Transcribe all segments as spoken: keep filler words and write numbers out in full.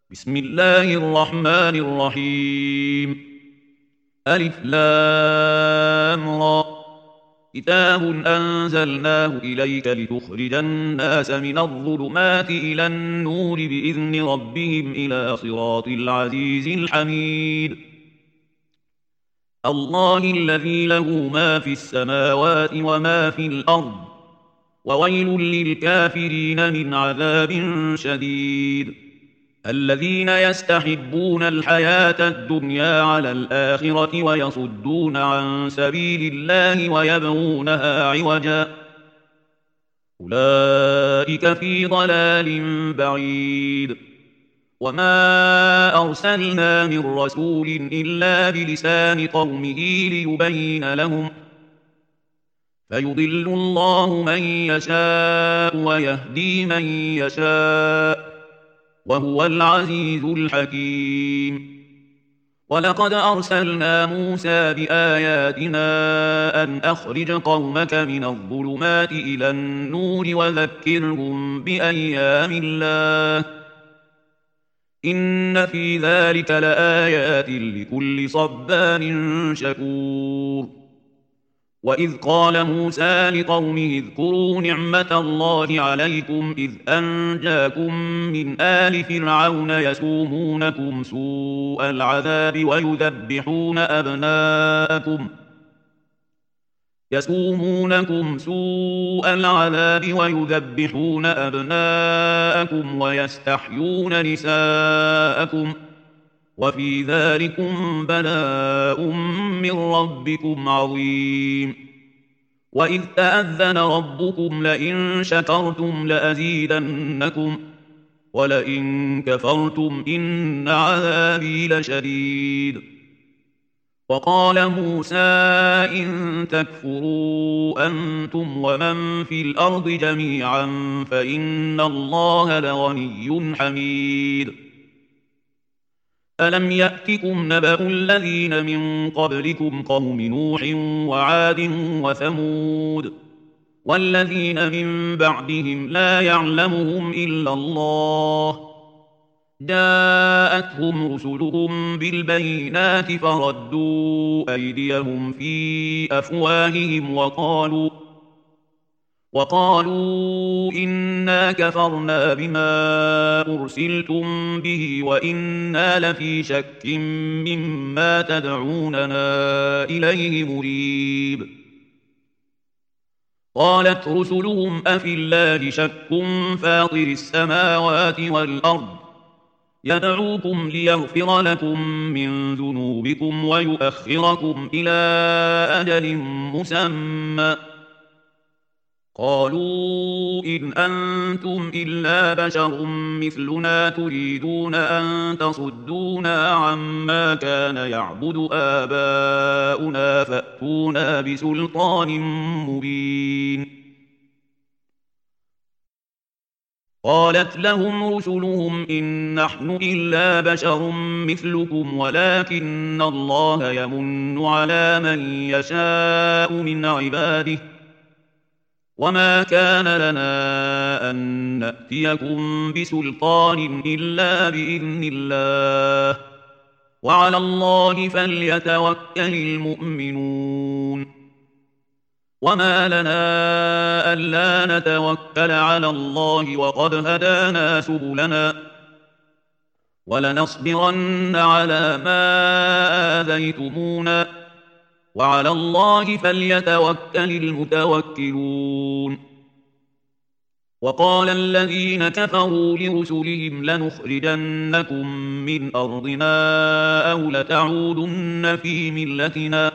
بسم الله الرحمن الرحيم. ألف لام را. كتاب أنزلناه إليك لتخرج الناس من الظلمات إلى النور بإذن ربهم إلى صراط العزيز الحميد. الله الذي له ما في السماوات وما في الأرض، وويل للكافرين من عذاب شديد. الذين يستحبون الحياة الدنيا على الآخرة ويصدون عن سبيل الله ويبغونها عوجا، أولئك في ضلال بعيد. وما أرسلنا من رسول إلا بلسان قومه ليبين لهم، فيضل الله من يشاء ويهدي من يشاء، وهو العزيز الحكيم. ولقد أرسلنا موسى بآياتنا أن أخرج قومك من الظلمات إلى النور وذكرهم بأيام الله، إن في ذلك لآيات لكل صبار شكور. وإذ قال موسى لقومه اذكروا نعمة الله عليكم إذ أنجاكم من آل فرعون يسومونكم سوء العذاب ويذبحون أبناءكم يسومونكم سوء العذاب ويذبحون أبناءكم ويستحيون نساءكم، وفي ذلكم بلاء من ربكم عظيم. وإذ تأذن ربكم لئن شكرتم لأزيدنكم ولئن كفرتم إن عذابي لشديد. وقال موسى إن تكفروا أنتم ومن في الأرض جميعا فإن الله لغني حميد. ألم يأتكم نبأ الذين من قبلكم قوم نوح وعاد وثمود والذين من بعدهم لا يعلمهم إلا الله، جاءتهم رسلهم بالبينات فردوا أيديهم في أفواههم وقالوا وقالوا إنا كفرنا بما أرسلتم به وإنا لفي شك مما تدعوننا إليه مريب. قالت رسلهم أفي الله شك فاطر السماوات والأرض يدعوكم ليغفر لكم من ذنوبكم ويؤخركم إلى أجل مسمى، قالوا إن أنتم إلا بشر مثلنا تريدون أن تصدونا عما كان يعبد آباؤنا فأتونا بسلطان مبين. قالت لهم رسلهم إن نحن إلا بشر مثلكم ولكن الله يمن على من يشاء من عباده، وما كان لنا أن نأتيكم بسلطان إلا بإذن الله، وعلى الله فليتوكل المؤمنون. وما لنا ألا نتوكل على الله وقد هدانا سبلنا، ولنصبرن على ما آذيتمونا، وعلى الله فليتوكل المتوكلون. وقال الذين كفروا لرسلهم لنخرجنكم من أرضنا أو لتعودن في ملتنا،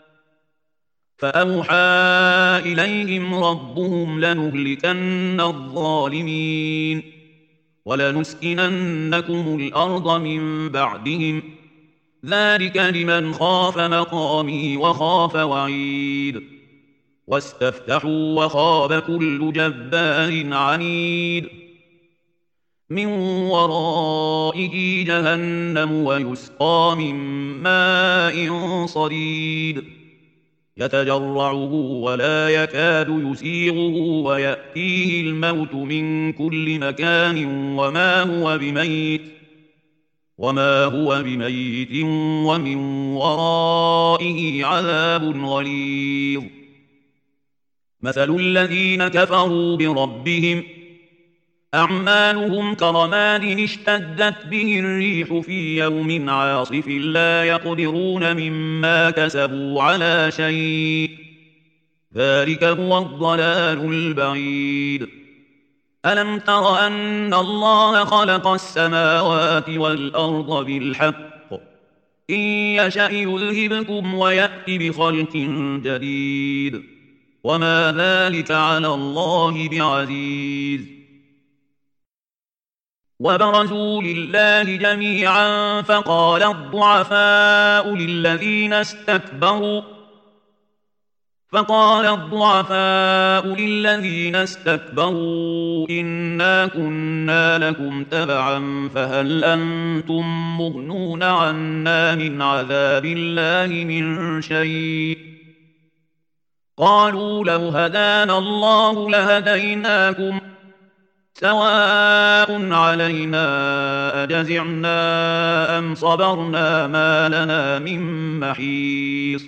فأوحى إليهم ربهم لنهلكن الظالمين ولنسكننكم الأرض من بعدهم، ذلك لمن خاف مقامي وخاف وعيد. واستفتحوا وخاب كل جبار عنيد، من ورائه جهنم ويسقى من ماء صديد، يتجرعه ولا يكاد يسيغه ويأتيه الموت من كل مكان وما هو بميت وما هو بميت ومن ورائه عذاب غليظ مثل الذين كفروا بربهم أعمالهم كرماد اشتدت به الريح في يوم عاصف لا يقدرون مما كسبوا على شيء ذلك هو الضلال البعيد ألم تر أن الله خلق السماوات والأرض بالحق إن يشأ يذهبكم ويأتي بخلق جديد وما ذلك على الله بعزيز وبرزوا لله جميعا فقال الضعفاء للذين استكبروا فقال الضعفاء للذين استكبروا إنا كنا لكم تبعا فهل أنتم مغنون عنا من عذاب الله من شيء قالوا لو هدانا الله لهديناكم سواء علينا أجزعنا أم صبرنا ما لنا من محيص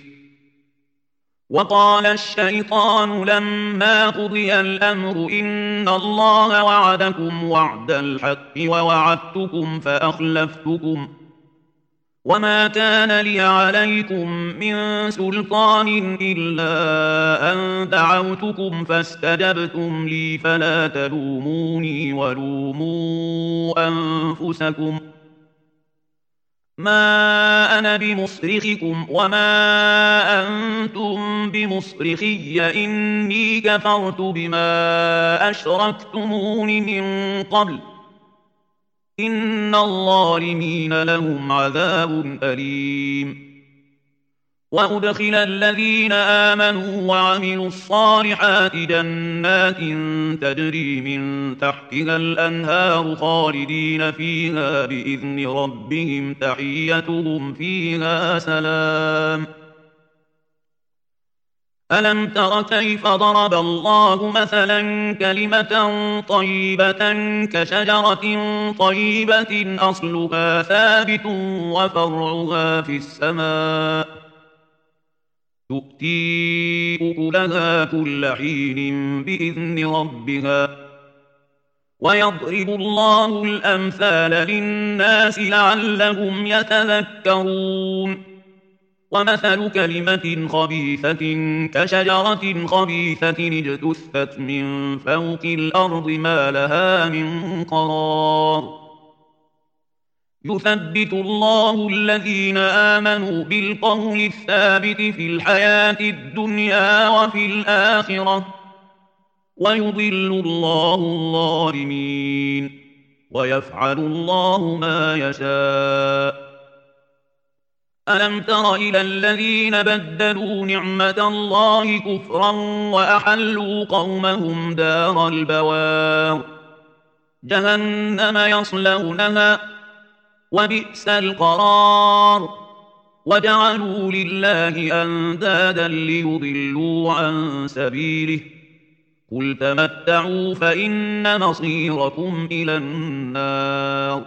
وقال الشيطان لما قضي الأمر إن الله وعدكم وعد الحق ووعدتكم فأخلفتكم وما كان لي عليكم من سلطان إلا أن دعوتكم فاستجبتم لي فلا تلوموني ولوموا أنفسكم ما أنا بمصرخكم وما أنتم بمصرخي إني كفرت بما أشركتمون من قبل إن الظالمين لهم عذاب أليم وأدخل الذين آمنوا وعملوا الصالحات جنات تجري من تحتها الأنهار خالدين فيها بإذن ربهم تحيتهم فيها سلام ألم تر كيف ضرب الله مثلا كلمة طيبة كشجرة طيبة أصلها ثابت وفرعها في السماء تؤتي أكلها كل حين بإذن ربها ويضرب الله الأمثال للناس لعلهم يتذكرون ومثل كلمة خبيثة كشجرة خبيثة اجتثت من فوق الأرض ما لها من قرار يثبت الله الذين آمنوا بالقول الثابت في الحياة الدنيا وفي الآخرة ويضل الله الظالمين ويفعل الله ما يشاء ألم تر إلى الذين بدلوا نعمة الله كفرا وأحلوا قومهم دار البوار جهنم يصلونها وبئس القرار وجعلوا لله أندادا ليضلوا عن سبيله قل تمتعوا فإن مصيركم إلى النار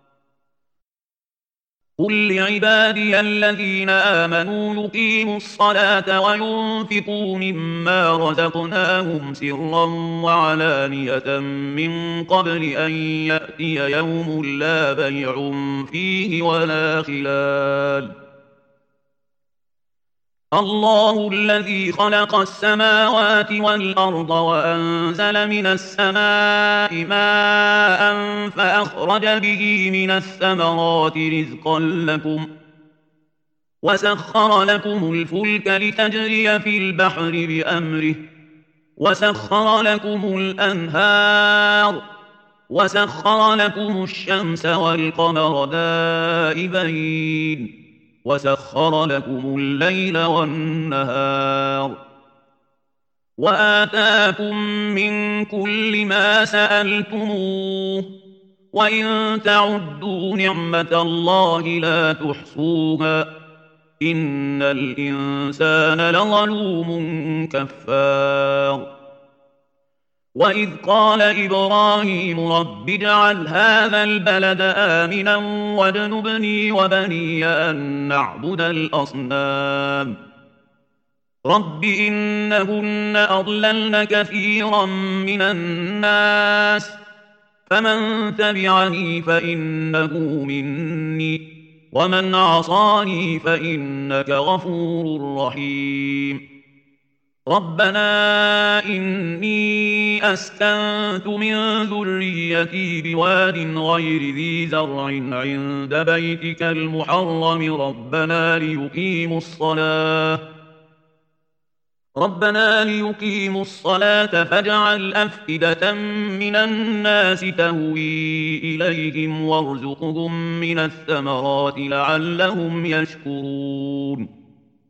قل لعبادي الذين آمنوا يقيموا الصلاة وينفقوا مما رزقناهم سرا وعلانية من قبل أن يأتي يوم لا بيع فيه ولا خلال الله الذي خلق السماوات والأرض وأنزل من السماء ماء فأخرج به من الثمرات رزقا لكم وسخر لكم الفلك لتجري في البحر بأمره وسخر لكم الأنهار وسخر لكم الشمس والقمر دائبين وسخر لكم الليل والنهار وآتاكم من كل ما سألتموه وإن تعدوا نعمة الله لا تحصوها إن الإنسان لظلوم كفار وإذ قال إبراهيم رب اجعل هذا البلد آمنا واجنبني وبني أن نعبد الأصنام رب إنهن أضللن كثيرا من الناس فمن تبعني فإنه مني ومن عصاني فإنك غفور رحيم ربنا إني أسكنت من ذريتي بواد غير ذي زرع عند بيتك المحرم ربنا ليقيموا الصلاة ربنا ليقيموا الصلاة فاجعل أفئدة من الناس تهوي إليهم وارزقهم من الثمرات لعلهم يشكرون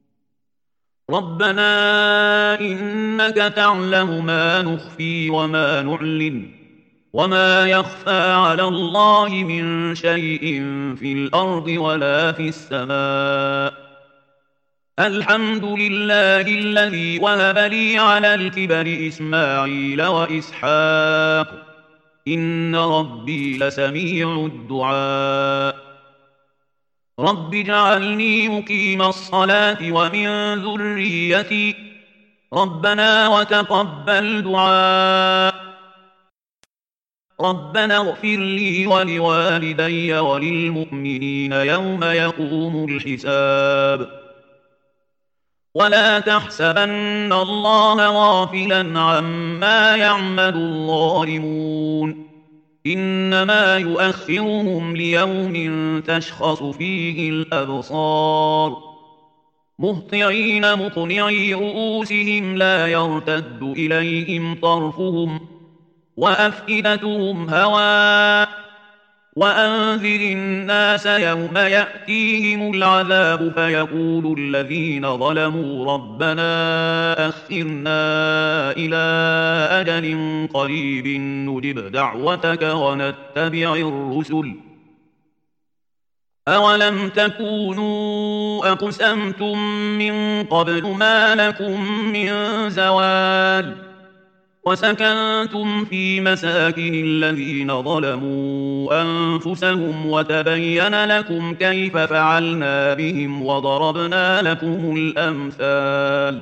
ربنا إنك تعلم ما نخفي وما نعلن وما يخفى على الله من شيء في الأرض ولا في السماء الحمد لله الذي وهب لي على الكبر إسماعيل وإسحاق إن ربي لسميع الدعاء رب اجعلني مقيم الصلاة ومن ذريتي ربنا وتقبل دعاء ربنا اغفر لي ولوالدي وللمؤمنين يوم يقوم الحساب ولا تحسبن الله غافلا عما يعمل الظالمون إنما يؤخرهم ليوم تشخص فيه الأبصار مهطعين مقنعي رؤوسهم لا يرتد إليهم طرفهم وأفئدتهم هواء وأنذر الناس يوم يأتيهم العذاب فيقول الذين ظلموا ربنا أخرنا إلى أجل قريب نجب دعوتك ونتبع الرسل أولم تكونوا أقسمتم من قبل ما لكم من زوال وسكنتم في مساكن الذين ظلموا أنفسهم وتبين لكم كيف فعلنا بهم وضربنا لكم الأمثال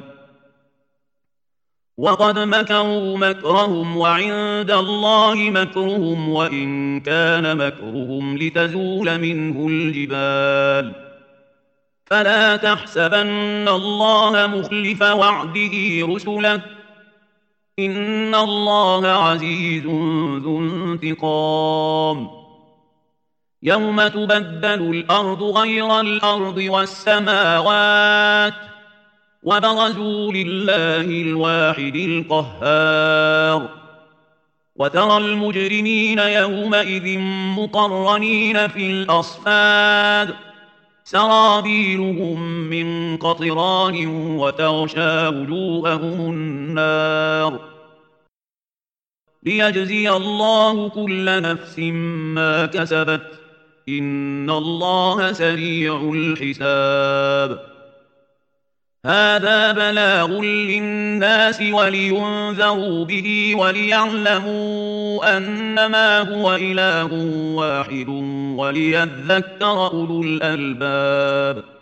وقد مكروا مكرهم وعند الله مكرهم وإن كان مكرهم لتزول منه الجبال فلا تحسبن الله مخلف وعده رسله إن الله عزيز ذو انتقام يوم تبدل الأرض غير الأرض والسماوات وبرزوا لله الواحد القهار وترى المجرمين يومئذ مقرنين في الأصفاد سرابيلهم من قطران وتغشى وجوههم النار ليجزي الله كل نفس ما كسبت إن الله سريع الحساب هذا بلاغ للناس ولينذروا به وليعلموا أنما هو إله واحد وليذكر أولو الألباب